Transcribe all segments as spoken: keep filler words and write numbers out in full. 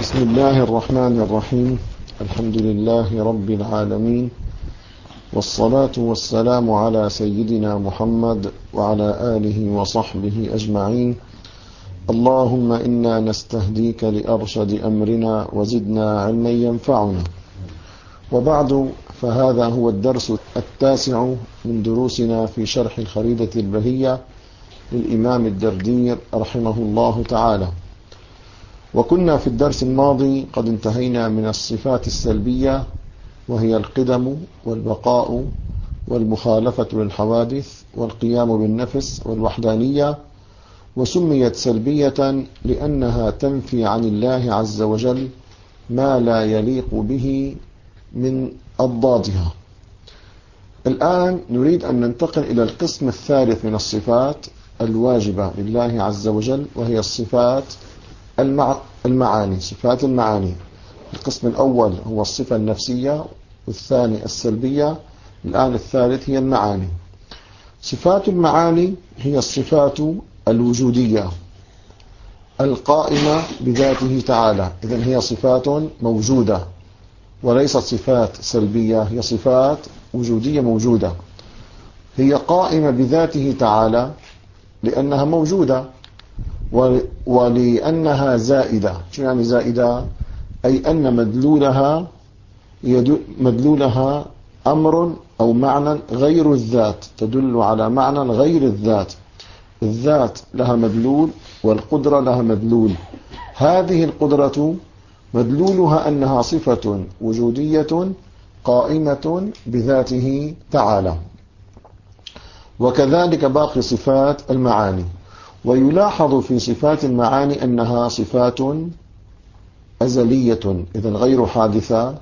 بسم الله الرحمن الرحيم. الحمد لله رب العالمين، والصلاة والسلام على سيدنا محمد وعلى آله وصحبه أجمعين. اللهم إنا نستهديك لأرشد أمرنا وزدنا علما ينفعنا. وبعد، فهذا هو الدرس التاسع من دروسنا في شرح الخريدة البهية للإمام الدردير رحمه الله تعالى. وكنا في الدرس الماضي قد انتهينا من الصفات السلبية، وهي القدم والبقاء والمخالفة للحوادث والقيام بالنفس والوحدانية، وسميت سلبية لأنها تنفي عن الله عز وجل ما لا يليق به من أضدادها. الآن نريد أن ننتقل إلى القسم الثالث من الصفات الواجبة لله عز وجل، وهي الصفات المع... المعاني صفات المعاني. القسم الأول هو الصفة النفسية، والثاني السلبية، الآن الثالث هي المعاني. صفات المعاني هي الصفات الوجودية القائمة بذاته تعالى، إذن هي صفات موجودة وليست صفات سلبية، هي صفات وجودية موجودة، هي قائمة بذاته تعالى لأنها موجودة ولأنها زائدة. شو يعني زائدة؟ أي أن مدلولها مدلولها أمر أو معنى غير الذات، تدل على معنى غير الذات. الذات لها مدلول والقدرة لها مدلول. هذه القدرة مدلولها أنها صفة وجودية قائمة بذاته تعالى، وكذلك باقي صفات المعاني. ويلاحظ في صفات المعاني أنها صفات أزلية، إذن غير حادثة،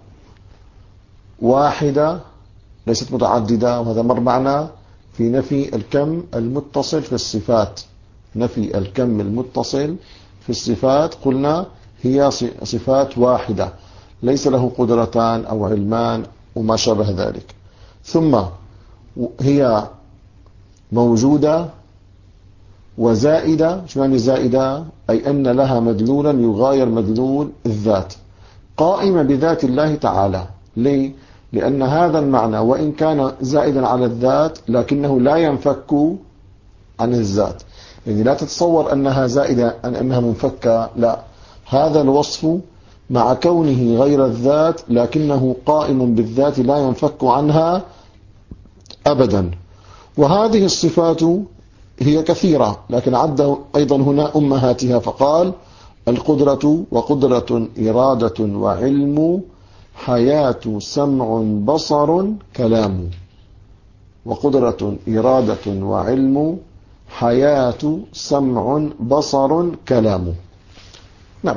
واحدة ليست متعددة، وهذا مر معنا في نفي الكم المتصل في الصفات. نفي الكم المتصل في الصفات قلنا هي صفات واحدة، ليس له قدرتان أو علمان وما شابه ذلك. ثم هي موجودة وزائدة. شو يعني زائدة؟ أي أن لها مدلولا يغاير مدلول الذات، قائمة بذات الله تعالى. ليه؟ لأن هذا المعنى وإن كان زائدا على الذات لكنه لا ينفك عن الذات. يعني لا تتصور أنها زائدة أن أنها منفكة، لا، هذا الوصف مع كونه غير الذات لكنه قائم بالذات لا ينفك عنها أبدا. وهذه الصفات هي كثيرة، لكن عد أيضا هنا أمهاتها فقال: القدرة وقدرة إرادة وعلم حياة سمع بصر كلام. وقدرة إرادة وعلم حياة سمع بصر كلام. نعم.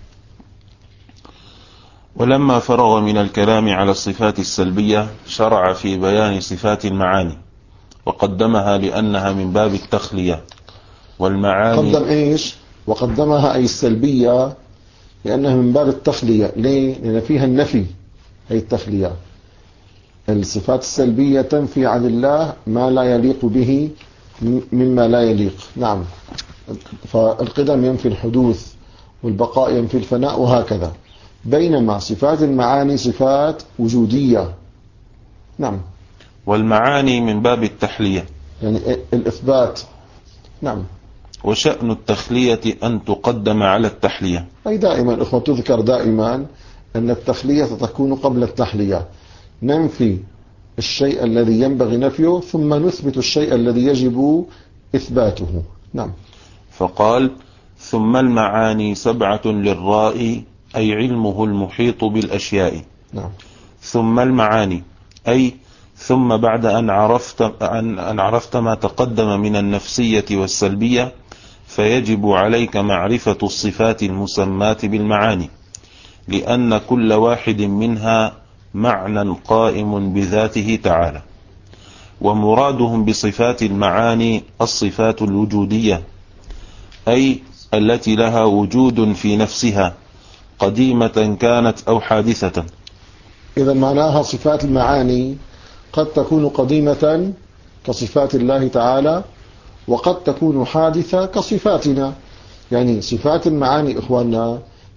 ولما فرغ من الكلام على الصفات السلبية شرع في بيان صفات المعاني، وقدمها لأنها من باب التخلية. والمعاني قدم إيش؟ وقدمها أي السلبية لأنها من باب التخلية. ليه؟ لأن فيها النفي، هي التخلية. الصفات السلبية تنفي عن الله ما لا يليق به مما لا يليق. نعم. فالقدم ينفي الحدوث، والبقاء ينفي الفناء، وهكذا. بينما صفات المعاني صفات وجودية. نعم. والمعاني من باب التحلية، يعني الإثبات. نعم. وشأن التخلية أن تقدم على التحلية. أي دائما أخوة تذكر دائما أن التخلية تكون قبل التحلية. ننفي الشيء الذي ينبغي نفيه ثم نثبت الشيء الذي يجب إثباته. نعم. فقال: ثم المعاني سبعة للرائي، أي علمه المحيط بالأشياء. نعم. ثم المعاني أي ثم بعد أن عرفت, أن, أن عرفت ما تقدم من النفسية والسلبية، فيجب عليك معرفة الصفات المسماة بالمعاني، لأن كل واحد منها معنى قائم بذاته تعالى. ومرادهم بصفات المعاني الصفات الوجودية، أي التي لها وجود في نفسها، قديمة كانت أو حادثة. إذا معناها صفات المعاني قد تكون قديمة كصفات الله تعالى، وقد تكون حادثة كصفاتنا. يعني صفات المعاني إخواننا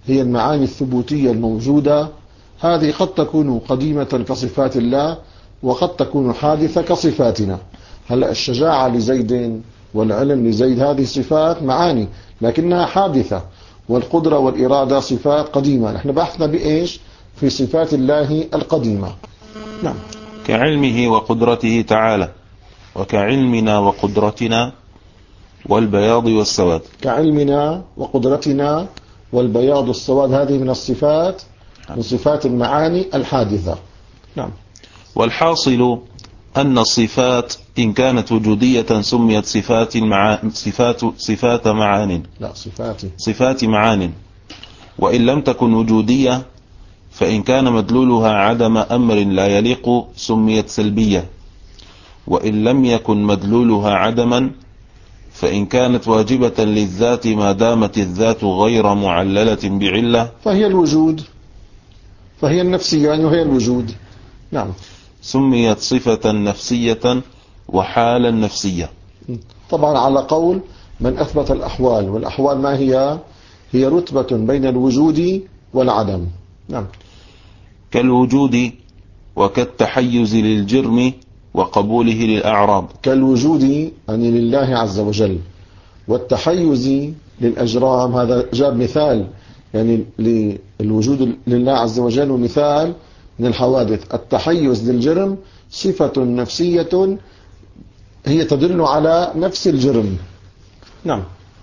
هي المعاني الثبوتية الموجودة، هذه قد تكون قديمة كصفات الله وقد تكون حادثة كصفاتنا. هلأ الشجاعة لزيد والعلم لزيد هذه صفات معاني لكنها حادثة، والقدرة والإرادة صفات قديمة. نحن بحثنا بإيش؟ في صفات الله القديمة. نعم. كعلمه وقدرته تعالى، وكعلمنا وقدرتنا والبياض والسواد. كعلمنا وقدرتنا والبياض والسواد، هذه من الصفات، من صفات المعاني الحادثة. نعم. والحاصل أن الصفات إن كانت وجودية سميت صفات مع... صفات صفات معان لا صفات صفات معان، وإن لم تكن وجودية فإن كان مدلولها عدم أمر لا يليق سميت سلبية، وإن لم يكن مدلولها عدما فإن كانت واجبة للذات ما دامت الذات غير معللة بعلة فهي الوجود، فهي النفسية يعني وهي الوجود. نعم. سميت صفة نفسية وحالا نفسية. طبعا على قول من أثبت الأحوال، والأحوال ما هي؟ هي رتبة بين الوجود والعدم. نعم. كالوجود وكالتحيز للجرم وقبوله للأعراض. كالوجود يعني لله عز وجل، والتحيز للأجرام، هذا جاب مثال يعني للوجود لله عز وجل، ومثال من الحوادث. التحيز للجرم صفة نفسية هي تدل على نفس الجرم. نعم.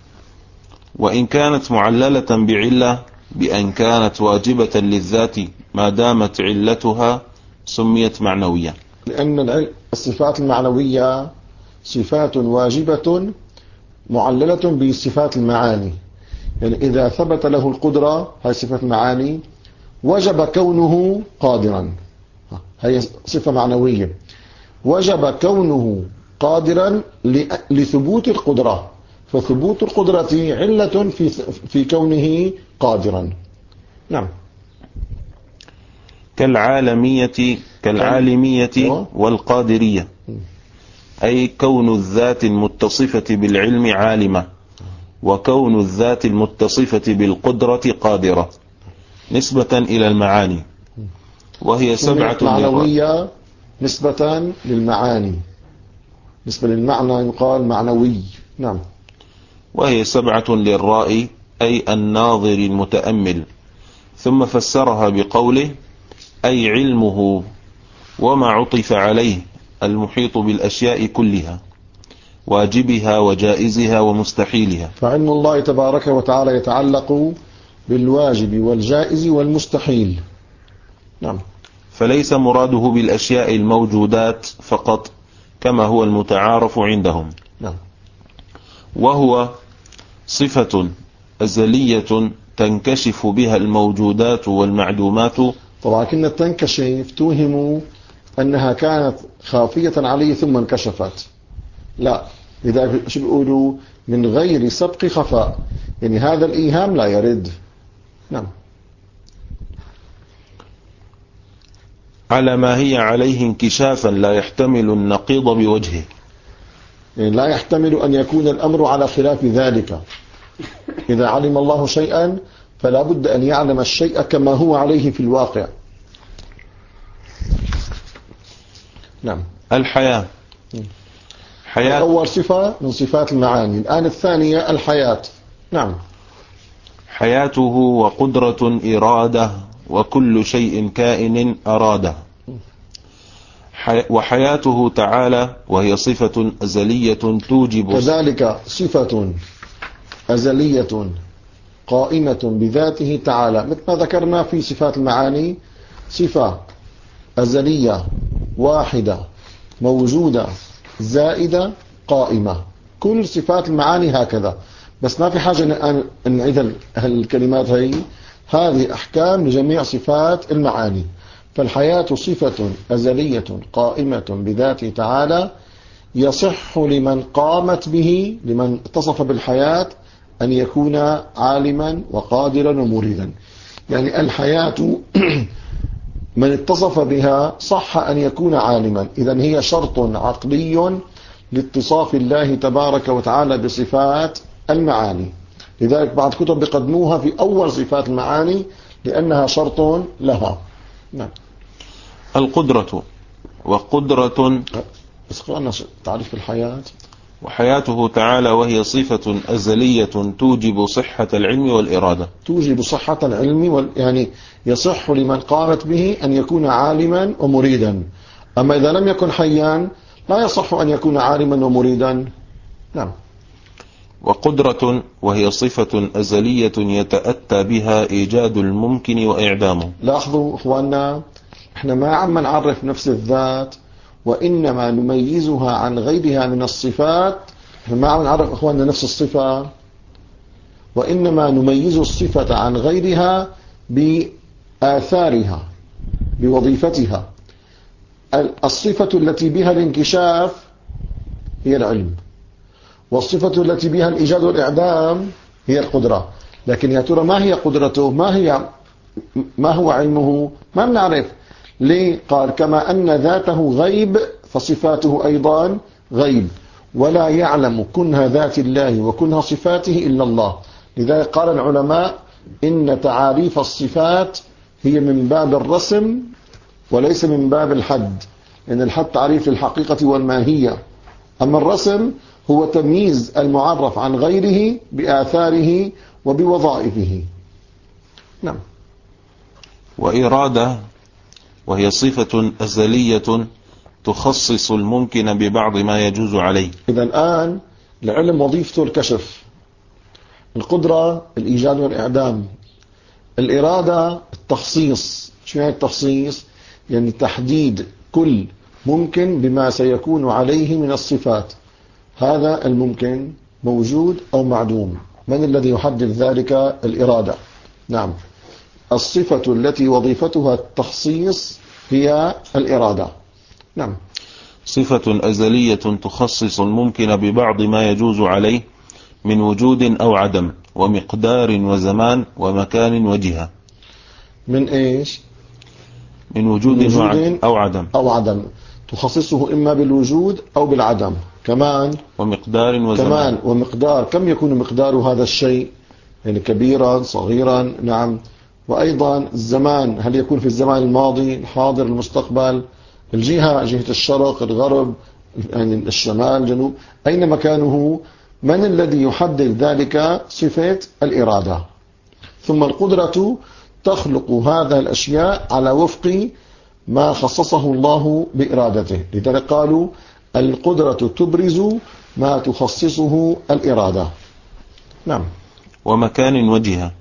وإن كانت معللة بعلة بأن كانت واجبة للذات ما دامت علتها سميت معنوية، لأن الصفات المعنوية صفات واجبة معللة بصفات المعاني. يعني إذا ثبت له القدرة، هذه صفة المعاني، وجب كونه قادرا، هي صفة معنوية، وجب كونه قادرا لثبوت القدرة، فثبوت القدرة علة في في كونه قادرا. نعم. كالعالمية كالعالمية والقادرية، أي كون الذات المتصفة بالعلم عالمة، وكون الذات المتصفة بالقدرة قادرة، نسبة إلى المعاني، وهي سبعة معنوية نسبة للمعاني، نسبة للمعنى يقال معنوي. نعم. وهي سبعة للرائي أي الناظر المتأمل، ثم فسرها بقوله أي علمه وما عطف عليه المحيط بالأشياء كلها، واجبها وجائزها ومستحيلها. فعلم الله تبارك وتعالى يتعلق بالواجب والجائز والمستحيل. نعم. فليس مراده بالأشياء الموجودات فقط كما هو المتعارف عندهم. نعم. وهو صفة أزلية تنكشف بها الموجودات والمعدومات. طبعا كنا تنكشف توهم أنها كانت خافية عليه ثم انكشفت، لا، لذلك شو بيقولوا من غير سبق خفاء، يعني هذا الإيهام لا يرد. نعم. على ما هي عليه انكشافا لا يحتمل النقيض بوجهه، يعني لا يحتمل أن يكون الأمر على خلاف ذلك. إذا علم الله شيئا فلا بد أن يعلم الشيء كما هو عليه في الواقع. نعم. الحياة حياة أول صفة من صفات المعاني. الآن الثانية الحياة. نعم. حياته وقدرة إرادة وكل شيء كائن أراده. وحياته تعالى وهي صفة أزلية توجب، كذلك صفة أزلية قائمة بذاته تعالى، مثل ما ذكرنا في صفات المعاني، صفة أزلية واحدة موجودة زائدة قائمة، كل صفات المعاني هكذا. بس ما في حاجة أن نعيد الكلمات هي، هذه أحكام لجميع صفات المعاني. فالحياة صفة أزلية قائمة بذاته تعالى، يصح لمن قامت به، لمن اتصف بالحياة، أن يكون عالما وقادرا ومريدا. يعني الحياة من اتصف بها صح أن يكون عالما، إذن هي شرط عقلي لاتصاف الله تبارك وتعالى بصفات المعاني، لذلك بعض كتب بيقدموها في أول صفات المعاني لأنها شرط لها. نعم. القدرة وقدرة. بس قلنا تعريف الحياة. وحياته تعالى وهي صفة أزلية توجب صحة العلم والإرادة. توجب صحة العلم وال... يعني يصح لمن قامت به أن يكون عالما ومريدا. أما إذا لم يكن حيا لا يصح أن يكون عالما ومريدا. نعم. وقدرة وهي صفة أزلية يتأتى بها إيجاد الممكن وإعدامه. لاحظوا أخواننا، احنا ما عم نعرف نفس الذات وإنما نميزها عن غيرها من الصفات. احنا ما عم نعرف أخواننا نفس الصفة، وإنما نميز الصفة عن غيرها بآثارها بوظيفتها. الصفة التي بها الانكشاف هي العلم، والصفة التي بها الإيجاد والإعدام هي القدرة. لكن يا ترى ما هي قدرته؟ ما هي ما هو علمه؟ ما نعرف. ليه؟ قال كما أن ذاته غيب فصفاته أيضا غيب، ولا يعلم كنها ذات الله وكنها صفاته إلا الله. لذلك قال العلماء إن تعاريف الصفات هي من باب الرسم وليس من باب الحد، لأن الحد تعريف الحقيقة والماهية، أما الرسم هو تمييز المعرف عن غيره بآثاره وبوظائفه. نعم. وإرادة وهي صفة أزلية تخصص الممكن ببعض ما يجوز عليه. إذا الآن العلم وظيفته الكشف، القدرة الإيجاد والإعدام، الإرادة التخصيص. شو يعني التخصيص؟ يعني تحديد كل ممكن بما سيكون عليه من الصفات. هذا الممكن موجود أو معدوم، من الذي يحدد ذلك؟ الإرادة. نعم. الصفة التي وظيفتها التخصيص هي الإرادة. نعم. صفة أزلية تخصص الممكن ببعض ما يجوز عليه من وجود أو عدم ومقدار وزمان ومكان وجهة. من إيش؟ من وجود, من وجود أو عدم أو عدم تخصصه إما بالوجود أو بالعدم. كمان ومقدار وزمان. كمان ومقدار، كم يكون مقدار هذا الشيء؟ يعني كبيرا صغيرا. نعم. وأيضا الزمان، هل يكون في الزمان الماضي الحاضر المستقبل؟ الجهة، جهة الشرق الغرب يعني الشمال الجنوب، أين مكانه؟ من الذي يحدد ذلك؟ صفة الإرادة. ثم القدرة تخلق هذه الأشياء على وفق ما خصصه الله بإرادته. لذلك قالوا القدرة تبرز ما تخصصه الإرادة. نعم. ومكان وجهة،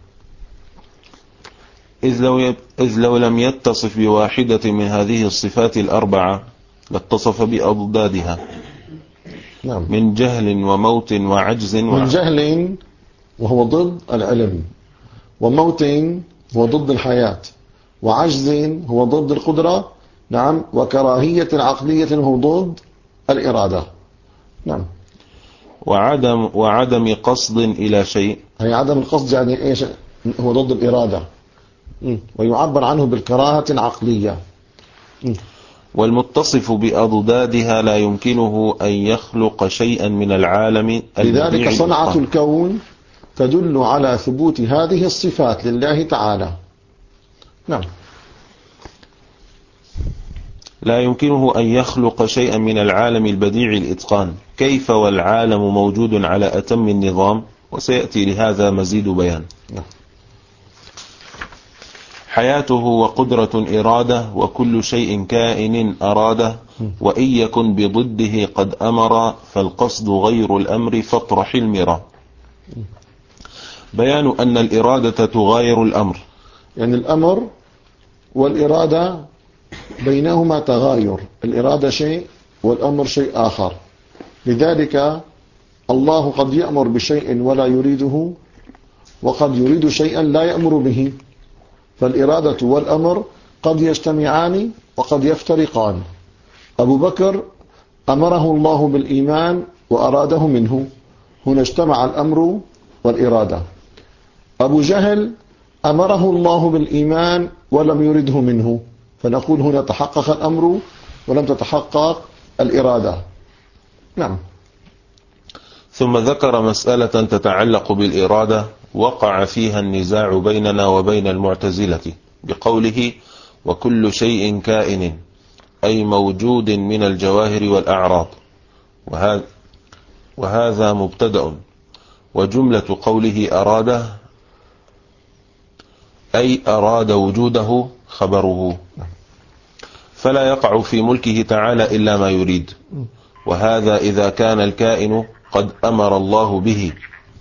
إذ لو, ي... إذ لو لم يتصف بواحدة من هذه الصفات الأربعة لاتصف بأضدادها. نعم. من جهل وموت وعجز و... من جهل وهو ضد العلم، وموت هو ضد الحياة، وعجز هو ضد القدرة. نعم. وكراهية عقلية هو ضد الإرادة. نعم. وعدم وعدم قصد إلى شيء، هي عدم القصد يعني إيش؟ هو ضد الإرادة، ويعبر عنه بالكراهة العقلية. والمتصف بأضدادها لا يمكنه أن يخلق شيئا من العالم. لذلك صنعة الكون تدل على ثبوت هذه الصفات لله تعالى. نعم. لا يمكنه أن يخلق شيئا من العالم البديع الإتقان، كيف والعالم موجود على أتم النظام، وسيأتي لهذا مزيد بيان. نعم. حياته وقدرة إرادة، وكل شيء كائن أراده، وإن يكن بضده قد أمر، فالقصد غير الأمر فاطرح المرى. بيان أن الإرادة تغاير الأمر، يعني الأمر والإرادة بينهما تغاير، الإرادة شيء والأمر شيء آخر. لذلك الله قد يأمر بشيء ولا يريده، وقد يريد شيئا لا يأمر به. فالإرادة والأمر قد يجتمعان وقد يفترقان. أبو بكر أمره الله بالإيمان وأراده منه، هنا اجتمع الأمر والإرادة. أبو جهل أمره الله بالإيمان ولم يرده منه، فنقول هنا تحقق الأمر ولم تتحقق الإرادة. نعم. ثم ذكر مسألة تتعلق بالإرادة وقع فيها النزاع بيننا وبين المعتزلة بقوله وكل شيء كائن أي موجود من الجواهر والأعراض، وهذا, وهذا مبتدأ، وجملة قوله أراد أي أراد وجوده خبره، فلا يقع في ملكه تعالى إلا ما يريد، وهذا إذا كان الكائن قد أمر الله به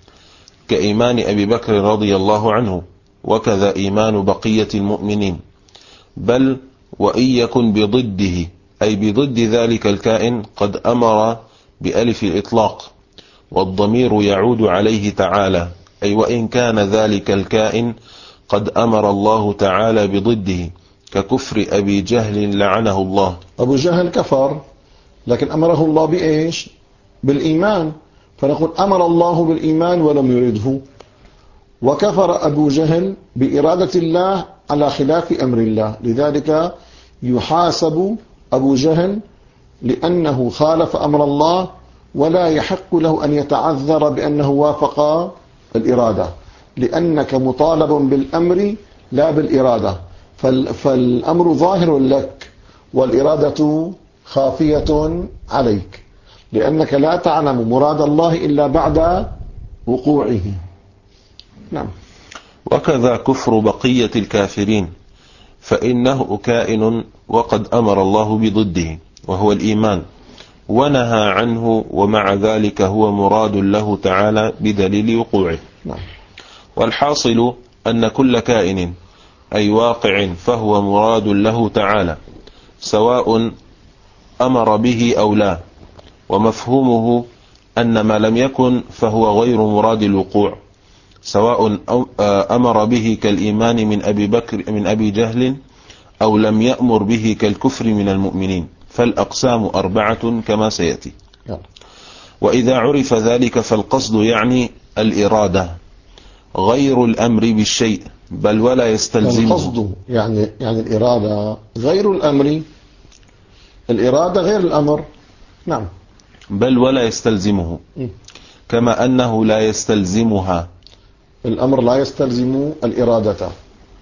كإيمان أبي بكر رضي الله عنه، وكذا إيمان بقية المؤمنين، بل وإن يكن بضده أي بضد ذلك الكائن قد أمر بألف الإطلاق، والضمير يعود عليه تعالى، أي وإن كان ذلك الكائن قد أمر الله تعالى بضده ككفر أبي جهل لعنه الله. أبو جهل كفر، لكن أمره الله بإيش؟ بالإيمان، فنقول أمر الله بالإيمان ولم يرده، وكفر أبو جهل بإرادة الله على خلاف أمر الله، لذلك يحاسب أبو جهل لأنه خالف أمر الله، ولا يحق له أن يتعذر بأنه وافق الإرادة، لأنك مطالب بالأمر لا بالإرادة، فالأمر ظاهر لك والإرادة خافية عليك، لأنك لا تعلم مراد الله إلا بعد وقوعه. نعم. وكذا كفر بقية الكافرين، فإنه كائن وقد أمر الله بضده وهو الإيمان، ونهى عنه، ومع ذلك هو مراد له تعالى بدليل وقوعه. نعم. والحاصل أن كل كائن أي واقع فهو مراد له تعالى، سواء أمر به أو لا، ومفهومه أن ما لم يكن فهو غير مراد الوقوع، سواء أمر به كالإيمان من أبي بكر من أبي جهل أو لم يأمر به كالكفر من المؤمنين، فالأقسام أربعة كما سيأتي. وإذا عرف ذلك فالقصد يعني الإرادة غير الأمر بالشيء، بل ولا يستلزمه. القصد يعني يعني الإرادة غير الأمر، الإرادة غير الأمر. نعم. بل ولا يستلزمه، كما أنه لا يستلزمها، الأمر لا يستلزم الإرادة،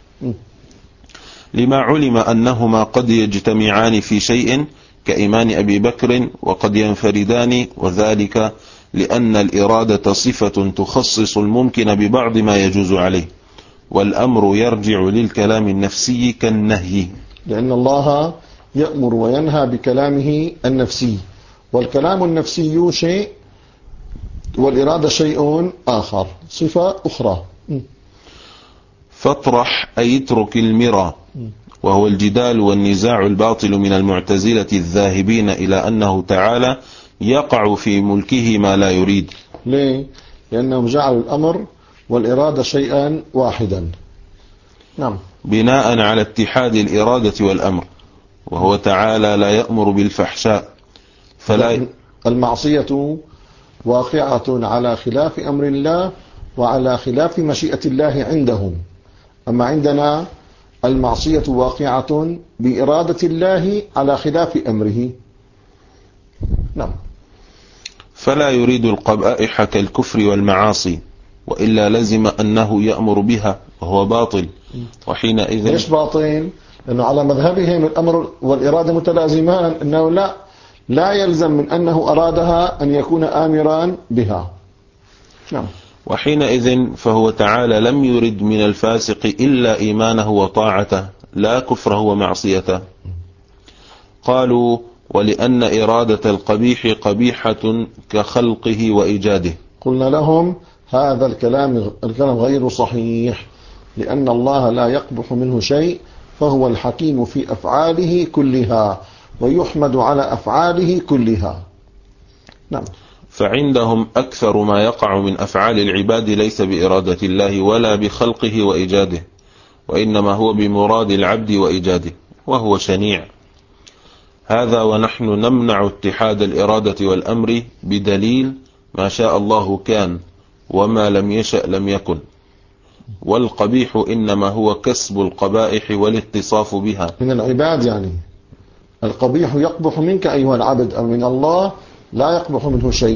لما علم أنهما قد يجتمعان في شيء كإيمان أبي بكر، وقد ينفردان، وذلك لأن الإرادة صفة تخصص الممكن ببعض ما يجوز عليه، والأمر يرجع للكلام النفسي كالنهي، لأن الله يأمر وينهى بكلامه النفسي، والكلام النفسي شيء والإرادة شيء آخر، صفة أخرى. فاطرح أي اترك المرى، وهو الجدال والنزاع الباطل من المعتزلة الذاهبين إلى أنه تعالى يقع في ملكه ما لا يريد. ليه؟ لأنهم جعلوا الأمر والإرادة شيئا واحدا. نعم. بناء على اتحاد الإرادة والأمر، وهو تعالى لا يأمر بالفحشاء، فلا المعصية واقعة على خلاف أمر الله وعلى خلاف مشيئة الله عندهم، أما عندنا المعصية واقعة بإرادة الله على خلاف أمره. نعم. فلا يريد القبائح كالكفر والمعاصي، وإلا لزم أنه يأمر بها، وهو باطل، وحينئذ ليش باطل؟ لأنه على مذهبهم الأمر والإرادة متلازمان، أنه لا لا يلزم من أنه أرادها أن يكون آمرا بها. نعم. وحينئذ فهو تعالى لم يرد من الفاسق إلا إيمانه وطاعته، لا كفره ومعصيته. قالوا ولأن إرادة القبيح قبيحة كخلقه وإيجاده. قلنا لهم هذا الكلام الكلام غير صحيح، لأن الله لا يقبح منه شيء، فهو الحكيم في أفعاله كلها، ويحمد على أفعاله كلها. نعم. فعندهم أكثر ما يقع من أفعال العباد ليس بإرادة الله ولا بخلقه وإيجاده، وإنما هو بمراد العبد وإيجاده، وهو شنيع. هذا ونحن نمنع اتحاد الإرادة والأمر بدليل ما شاء الله كان، وما لم يشأ لم يكن. والقبيح إنما هو كسب القبائح والاتصاف بها من العباد، يعني القبيح يقبح منك أيها العبد، أو من الله لا يقبح منه شيء،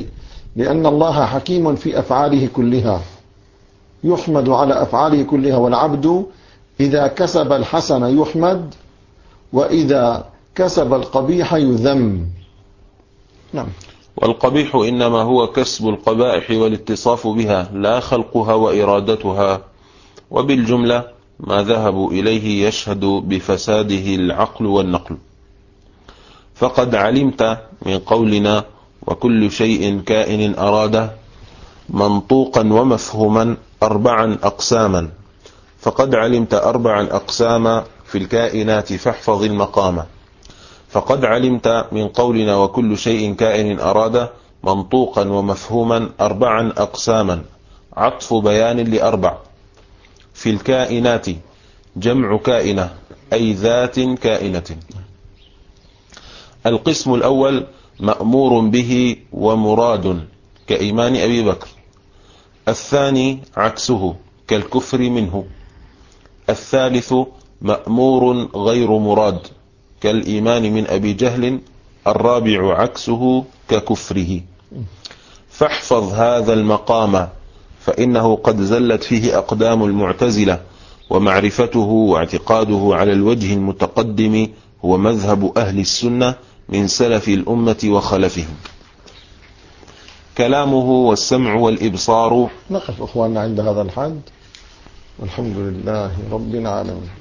لأن الله حكيم في أفعاله كلها، يحمد على أفعاله كلها، والعبد إذا كسب الحسن يحمد، وإذا كسب القبيح يذم. نعم. والقبيح إنما هو كسب القبائح والاتصاف بها، لا خلقها وإرادتها. وبالجملة ما ذهبوا إليه يشهد بفساده العقل والنقل. فقد علمت من قولنا وكل شيء كائن أراده منطوقا ومفهوما أربعا أقساما، فقد علمت أربعا أقساما في الكائنات فاحفظ المقام. فقد علمت من قولنا وكل شيء كائن أراده منطوقا ومفهوما أربعا أقساما، عطف بيان لأربع. في الكائنات جمع كائنة أي ذات كائنة. القسم الأول مأمور به ومراد كإيمان أبي بكر. الثاني عكسه كالكفر منه. الثالث مأمور غير مراد كالإيمان من أبي جهل. الرابع عكسه ككفره. فاحفظ هذا المقام فإنه قد زلت فيه أقدام المعتزلة، ومعرفته واعتقاده على الوجه المتقدم هو مذهب أهل السنة من سلف الأمة وخلفهم. كلامه والسمع والإبصار. نقف أخواننا عند هذا الحد، والحمد لله رب العالمين.